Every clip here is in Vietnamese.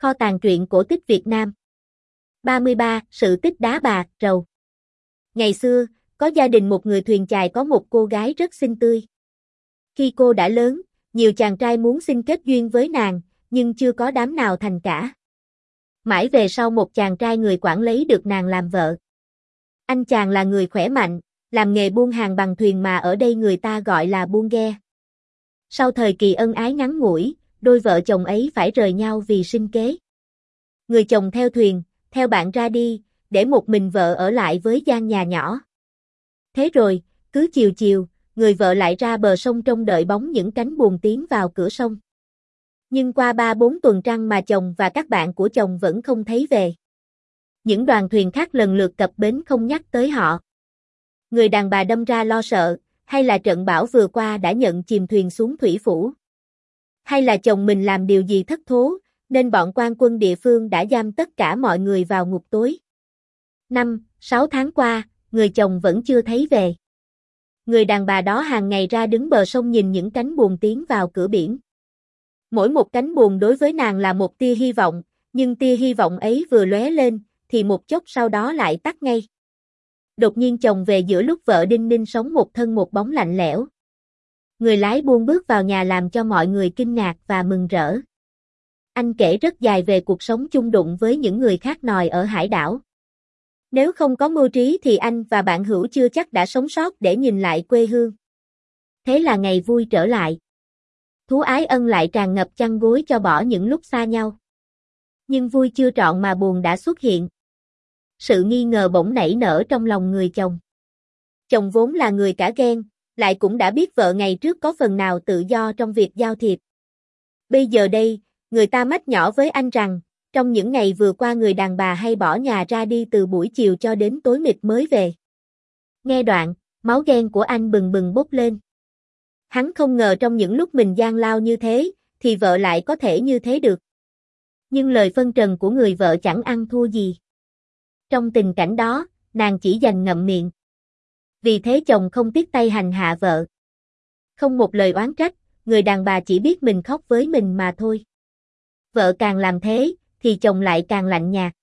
Kho tàng truyện cổ tích Việt Nam. 33. Sự tích đá bạc, rầu. Ngày xưa, có gia đình một người thuyền chài có một cô gái rất xinh tươi. Khi cô đã lớn, nhiều chàng trai muốn xin kết duyên với nàng, nhưng chưa có đám nào thành cả. Mãi về sau một chàng trai người Quảng lấy được nàng làm vợ. Anh chàng là người khỏe mạnh, làm nghề buôn hàng bằng thuyền mà ở đây người ta gọi là buôn ghe. Sau thời kỳ ân ái ngắn ngủi, đôi vợ chồng ấy phải rời nhau vì sinh kế. Người chồng theo thuyền, theo bạn ra đi, để một mình vợ ở lại với gian nhà nhỏ. Thế rồi, cứ chiều chiều, người vợ lại ra bờ sông trông đợi bóng những cánh buồm tiến vào cửa sông. Nhưng qua 3-4 tuần trăng mà chồng và các bạn của chồng vẫn không thấy về. Những đoàn thuyền khác lần lượt cập bến không nhắc tới họ. Người đàn bà đâm ra lo sợ, hay là trận bão vừa qua đã nhận chìm thuyền xuống thủy phủ. Hay là chồng mình làm điều gì thất thố, nên bọn quan quân địa phương đã giam tất cả mọi người vào ngục tối. 5-6 tháng qua, người chồng vẫn chưa thấy về. Người đàn bà đó hàng ngày ra đứng bờ sông nhìn những cánh buồm tiến vào cửa biển. Mỗi một cánh buồm đối với nàng là một tia hy vọng, nhưng tia hy vọng ấy vừa lóe lên, thì một chốc sau đó lại tắt ngay. Đột nhiên chồng về giữa lúc vợ đinh ninh sống một thân một bóng lạnh lẽo. Người lái buôn bước vào nhà làm cho mọi người kinh ngạc và mừng rỡ. Anh kể rất dài về cuộc sống chung đụng với những người khác nòi ở hải đảo. Nếu không có mưu trí thì anh và bạn hữu chưa chắc đã sống sót để nhìn lại quê hương. Thế là ngày vui trở lại. Thú ái ân lại tràn ngập chăn gối cho bỏ những lúc xa nhau. Nhưng vui chưa trọn mà buồn đã xuất hiện. Sự nghi ngờ bỗng nảy nở trong lòng người chồng. Chồng vốn là người cả ghen, lại cũng đã biết vợ ngày trước có phần nào tự do trong việc giao thiệp. Bây giờ đây, người ta mách nhỏ với anh rằng, trong những ngày vừa qua người đàn bà hay bỏ nhà ra đi từ buổi chiều cho đến tối mịt mới về. Nghe đoạn, máu ghen của anh bừng bừng bốc lên. Hắn không ngờ trong những lúc mình gian lao như thế, thì vợ lại có thể như thế được. Nhưng lời phân trần của người vợ chẳng ăn thua gì. Trong tình cảnh đó, nàng chỉ dành ngậm miệng. Vì thế chồng không tiếc tay hành hạ vợ. Không một lời oán trách, người đàn bà chỉ biết mình khóc với mình mà thôi. Vợ càng làm thế, thì chồng lại càng lạnh nhạt.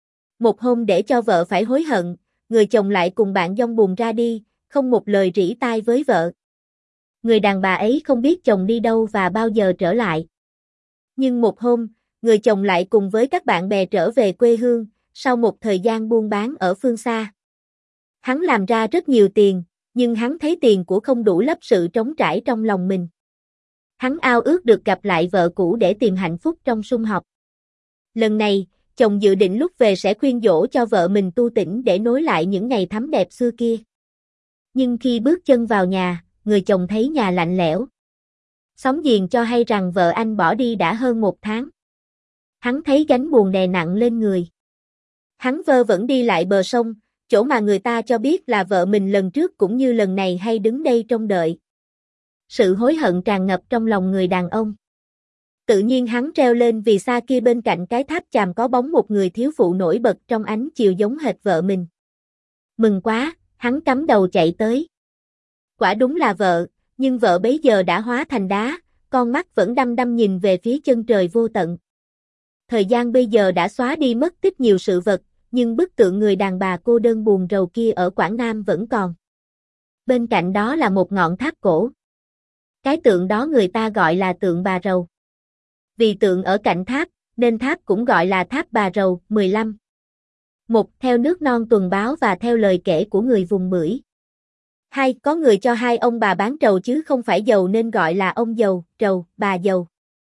Một hôm để cho vợ phải hối hận, người chồng lại cùng bạn dong buồm ra đi, không một lời rỉ tai với vợ. Người đàn bà ấy không biết chồng đi đâu và bao giờ trở lại. Nhưng một hôm, người chồng lại cùng với các bạn bè trở về quê hương, sau một thời gian buôn bán ở phương xa. Hắn làm ra rất nhiều tiền, nhưng hắn thấy tiền của không đủ lấp sự trống trải trong lòng mình. Hắn ao ước được gặp lại vợ cũ để tìm hạnh phúc trong sum họp. Lần này, chồng dự định lúc về sẽ khuyên dỗ cho vợ mình tu tỉnh để nối lại những ngày thắm đẹp xưa kia. Nhưng khi bước chân vào nhà, người chồng thấy nhà lạnh lẽo. Xóm giềng cho hay rằng vợ anh bỏ đi đã hơn 1 tháng. Hắn thấy gánh buồn đè nặng lên người. Hắn vơ vẩn đi lại bờ sông, chỗ mà người ta cho biết là vợ mình lần trước cũng như lần này hay đứng đây trông đợi. Sự hối hận tràn ngập trong lòng người đàn ông. Tự nhiên hắn treo lên vì xa kia bên cạnh cái tháp chàm có bóng một người thiếu phụ nổi bật trong ánh chiều giống hệt vợ mình. Mừng quá, hắn cắm đầu chạy tới. Quả đúng là vợ, nhưng vợ bấy giờ đã hóa thành đá, con mắt vẫn đăm đăm nhìn về phía chân trời vô tận. Thời gian bây giờ đã xóa đi mất tích nhiều sự vật, nhưng bức tượng người đàn bà cô đơn buồn rầu kia ở Quảng Nam vẫn còn. Bên cạnh đó là một ngọn tháp cổ. Cái tượng đó người ta gọi là tượng bà rầu. Vì tượng ở cạnh tháp, nên tháp cũng gọi là tháp bà rầu. 15. 1. Theo nước non tuần báo và theo lời kể của người vùng Bưởi. 2. Có người cho hai ông bà bán trầu chứ không phải dầu nên gọi là ông dầu, trầu, bà dầu.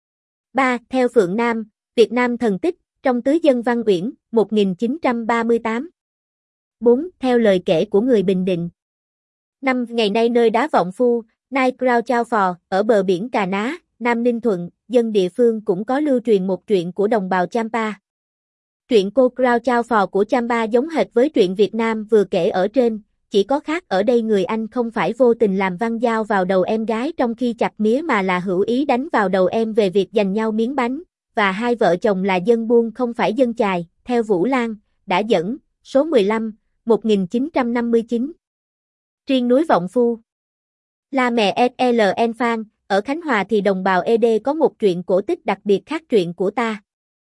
3. Theo Phượng Nam, Việt Nam thần tích, trong Tứ Dân Văn Uyển, 1938. 4. Theo lời kể của người Bình Định. 5. Ngày nay nơi đá Vọng Phu, nay Krao Chao Phò, ở bờ biển Cà Ná, Nam Ninh Thuận, dân địa phương cũng có lưu truyền một truyện của đồng bào Champa. Truyện cô Krao Chao Phò của Champa giống hệt với truyện Việt Nam vừa kể ở trên, chỉ có khác ở đây người anh không phải vô tình làm văng dao vào đầu em gái trong khi chặt mía mà là hữu ý đánh vào đầu em về việc giành nhau miếng bánh, và hai vợ chồng là dân buôn không phải dân chài, theo Vũ Lan, đã dẫn, số 15, 1959. Riêng núi Vọng Phu, La Mè SLN Phan, ở Khánh Hòa thì đồng bào ED có một truyện cổ tích đặc biệt khác truyện của ta.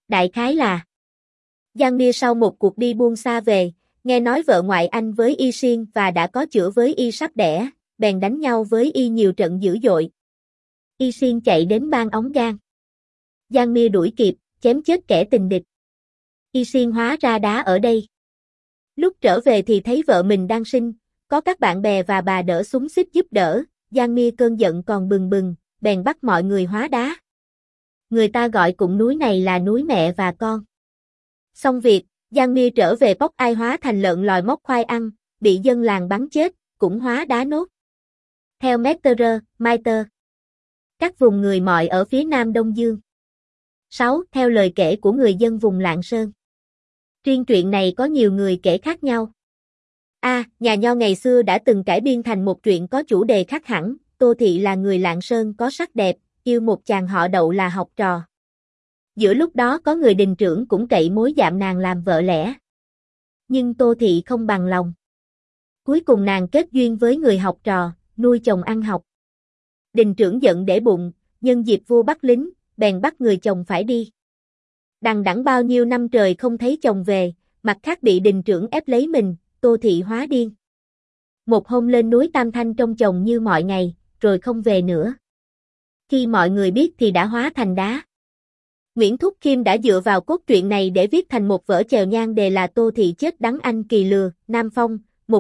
Đại khái là Giang Nia sau một cuộc đi buôn xa về, nghe nói vợ ngoại anh với Y Siên và đã có chữa với Y sắp đẻ, bèn đánh nhau với Y nhiều trận dữ dội. Y Siên chạy đến bang ống gan. Giang Nia đuổi kịp, chém chết kẻ tình địch. Y Siên hóa ra đá ở đây. Lúc trở về thì thấy vợ mình đang sinh, có các bạn bè và bà đỡ xúm xít giúp đỡ, Giang Nia cơn giận còn bừng bừng, bèn bắt mọi người hóa đá. Người ta gọi cụm núi này là núi mẹ và con. Xong việc, Giang Nia trở về Póc Ai hóa thành lợn lòi móc khoai ăn, bị dân làng bắn chết, cũng hóa đá nốt. Theo Maiter, các vùng người Mọi ở phía nam Đông Dương. 6. Theo lời kể của người dân vùng Lạng Sơn. Riêng truyện này có nhiều người kể khác nhau. Nhà Nho ngày xưa đã từng cải biên thành một truyện có chủ đề khác hẳn, Tô Thị là người Lạng Sơn có sắc đẹp, yêu một chàng họ Đậu là học trò. Giữa lúc đó có người đình trưởng cũng cậy mối dạm nàng làm vợ lẽ. Nhưng Tô Thị không bằng lòng. Cuối cùng nàng kết duyên với người học trò, nuôi chồng ăn học. Đình trưởng giận để bụng, nhân dịp vua bắt lính, bèn bắt người chồng phải đi. Đằng đẵng bao nhiêu năm trời không thấy chồng về, mặt khác bị đình trưởng ép lấy mình, Tô Thị hóa điên. Một hôm lên núi Tam Thanh trông chồng như mọi ngày, rồi không về nữa. Khi mọi người biết thì đã hóa thành đá. Nguyễn Thúc Khiêm đã dựa vào cốt truyện này để viết thành một vở chèo nhan đề là Tô Thị chết đắng anh kỳ lừa, Nam Phong,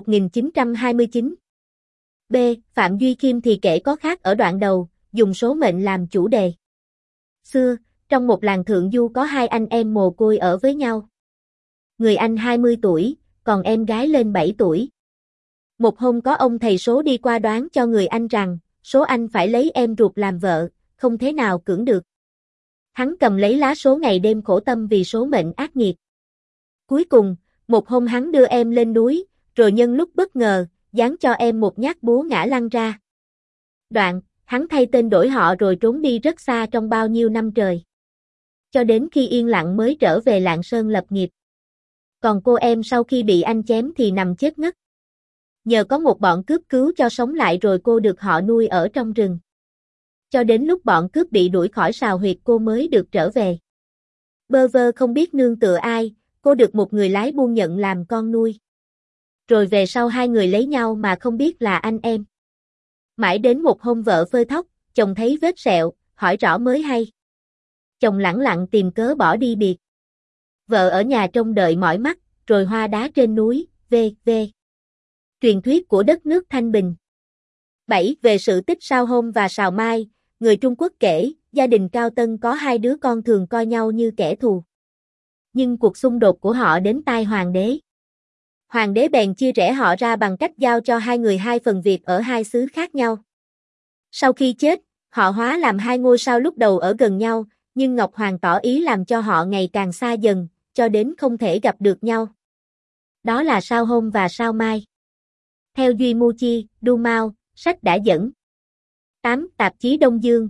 1929. B. Phạm Duy Khiêm thì kể có khác ở đoạn đầu, dùng số mệnh làm chủ đề. Xưa, trong một làng thượng du có hai anh em mồ côi ở với nhau. Người anh 20 tuổi, còn em gái lên 7 tuổi. Một hôm có ông thầy số đi qua đoán cho người anh rằng, số anh phải lấy em ruột làm vợ, không thế nào cưỡng được. Hắn cầm lấy lá số ngày đêm khổ tâm vì số mệnh ác nghiệt. Cuối cùng, một hôm hắn đưa em lên núi, rồi nhân lúc bất ngờ, giáng cho em một nhát búa ngã lăn ra. Đoạn, hắn thay tên đổi họ rồi trốn đi rất xa trong bao nhiêu năm trời. Cho đến khi yên lặng mới trở về Lạng Sơn lập nghiệp. Còn cô em sau khi bị anh chém thì nằm chết ngất. Nhờ có một bọn cướp cứu cho sống lại rồi cô được họ nuôi ở trong rừng. Cho đến lúc bọn cướp bị đuổi khỏi sào huyệt cô mới được trở về. Bơ vơ không biết nương tựa ai, cô được một người lái buôn nhận làm con nuôi. Rồi về sau hai người lấy nhau mà không biết là anh em. Mãi đến một hôm vợ phơi thóc, chồng thấy vết sẹo, hỏi rõ mới hay. Chồng lẳng lặng tìm cớ bỏ đi biệt. Vợ ở nhà trông đợi mỏi mắt, rồi hoa đá trên núi, v.v. Truyền thuyết của đất nước Thanh Bình. 7. Về sự tích Sao Hôm và Sào Mai, người Trung Quốc kể, gia đình Cao Tân có hai đứa con thường coi nhau như kẻ thù. Nhưng cuộc xung đột của họ đến tai hoàng đế. Hoàng đế bèn chia rẽ họ ra bằng cách giao cho hai người hai phần việc ở hai xứ khác nhau. Sau khi chết, họ hóa làm hai ngôi sao lúc đầu ở gần nhau, nhưng Ngọc Hoàng tỏ ý làm cho họ ngày càng xa dần, cho đến không thể gặp được nhau. Đó là Sao Hôm và Sao Mai. Theo Duy Mu Chi, Du Mao, sách đã dẫn. 8. Tạp chí Đông Dương,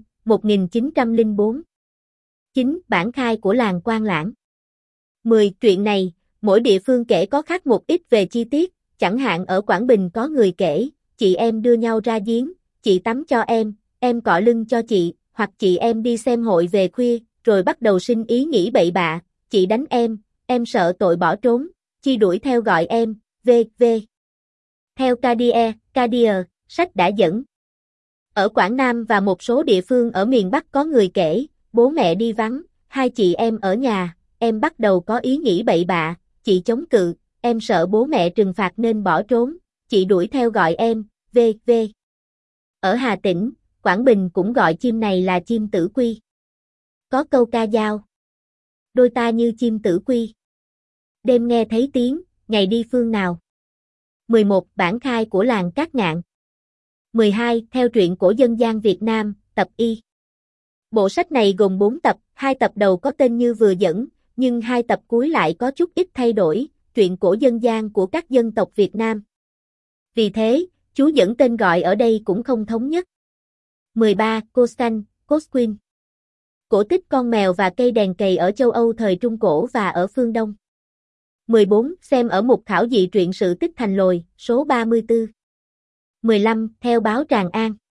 1904. 9. Bản khai của làng Quan Lãng. 10. Truyện này, mỗi địa phương kể có khác một ít về chi tiết, chẳng hạn ở Quảng Bình có người kể, chị em đưa nhau ra giếng, chị tắm cho em cọ lưng cho chị, hoặc chị em đi xem hội về khuya, rồi bắt đầu sinh ý nghĩ bậy bạ, chị đánh em sợ tội bỏ trốn, chi đuổi theo gọi em, v.v. Theo Cadier, sách đã dẫn. Ở Quảng Nam và một số địa phương ở miền Bắc có người kể, bố mẹ đi vắng, hai chị em ở nhà, em bắt đầu có ý nghĩ bậy bạ, chị chống cự, em sợ bố mẹ trừng phạt nên bỏ trốn, chị đuổi theo gọi em, v.v. Ở Hà Tĩnh, Quảng Bình cũng gọi chim này là chim tử quy. Có câu ca dao. Đôi ta như chim tử quy. Đêm nghe thấy tiếng, ngày đi phương nào. 11. Bản khai của làng Cát Ngạn. 12. Theo truyện cổ dân gian Việt Nam, tập Y. Bộ sách này gồm 4 tập, 2 tập đầu có tên như vừa dẫn, nhưng 2 tập cuối lại có chút ít thay đổi, truyện cổ dân gian của các dân tộc Việt Nam. Vì thế, chú dẫn tên gọi ở đây cũng không thống nhất. 13. Costan, Cosquin. Cổ tích con mèo và cây đèn cầy ở châu Âu thời Trung Cổ và ở phương Đông. 14. Xem ở mục thảo dị truyện sự tích Thành Lồi, số 34. 15. Theo báo Tràng An.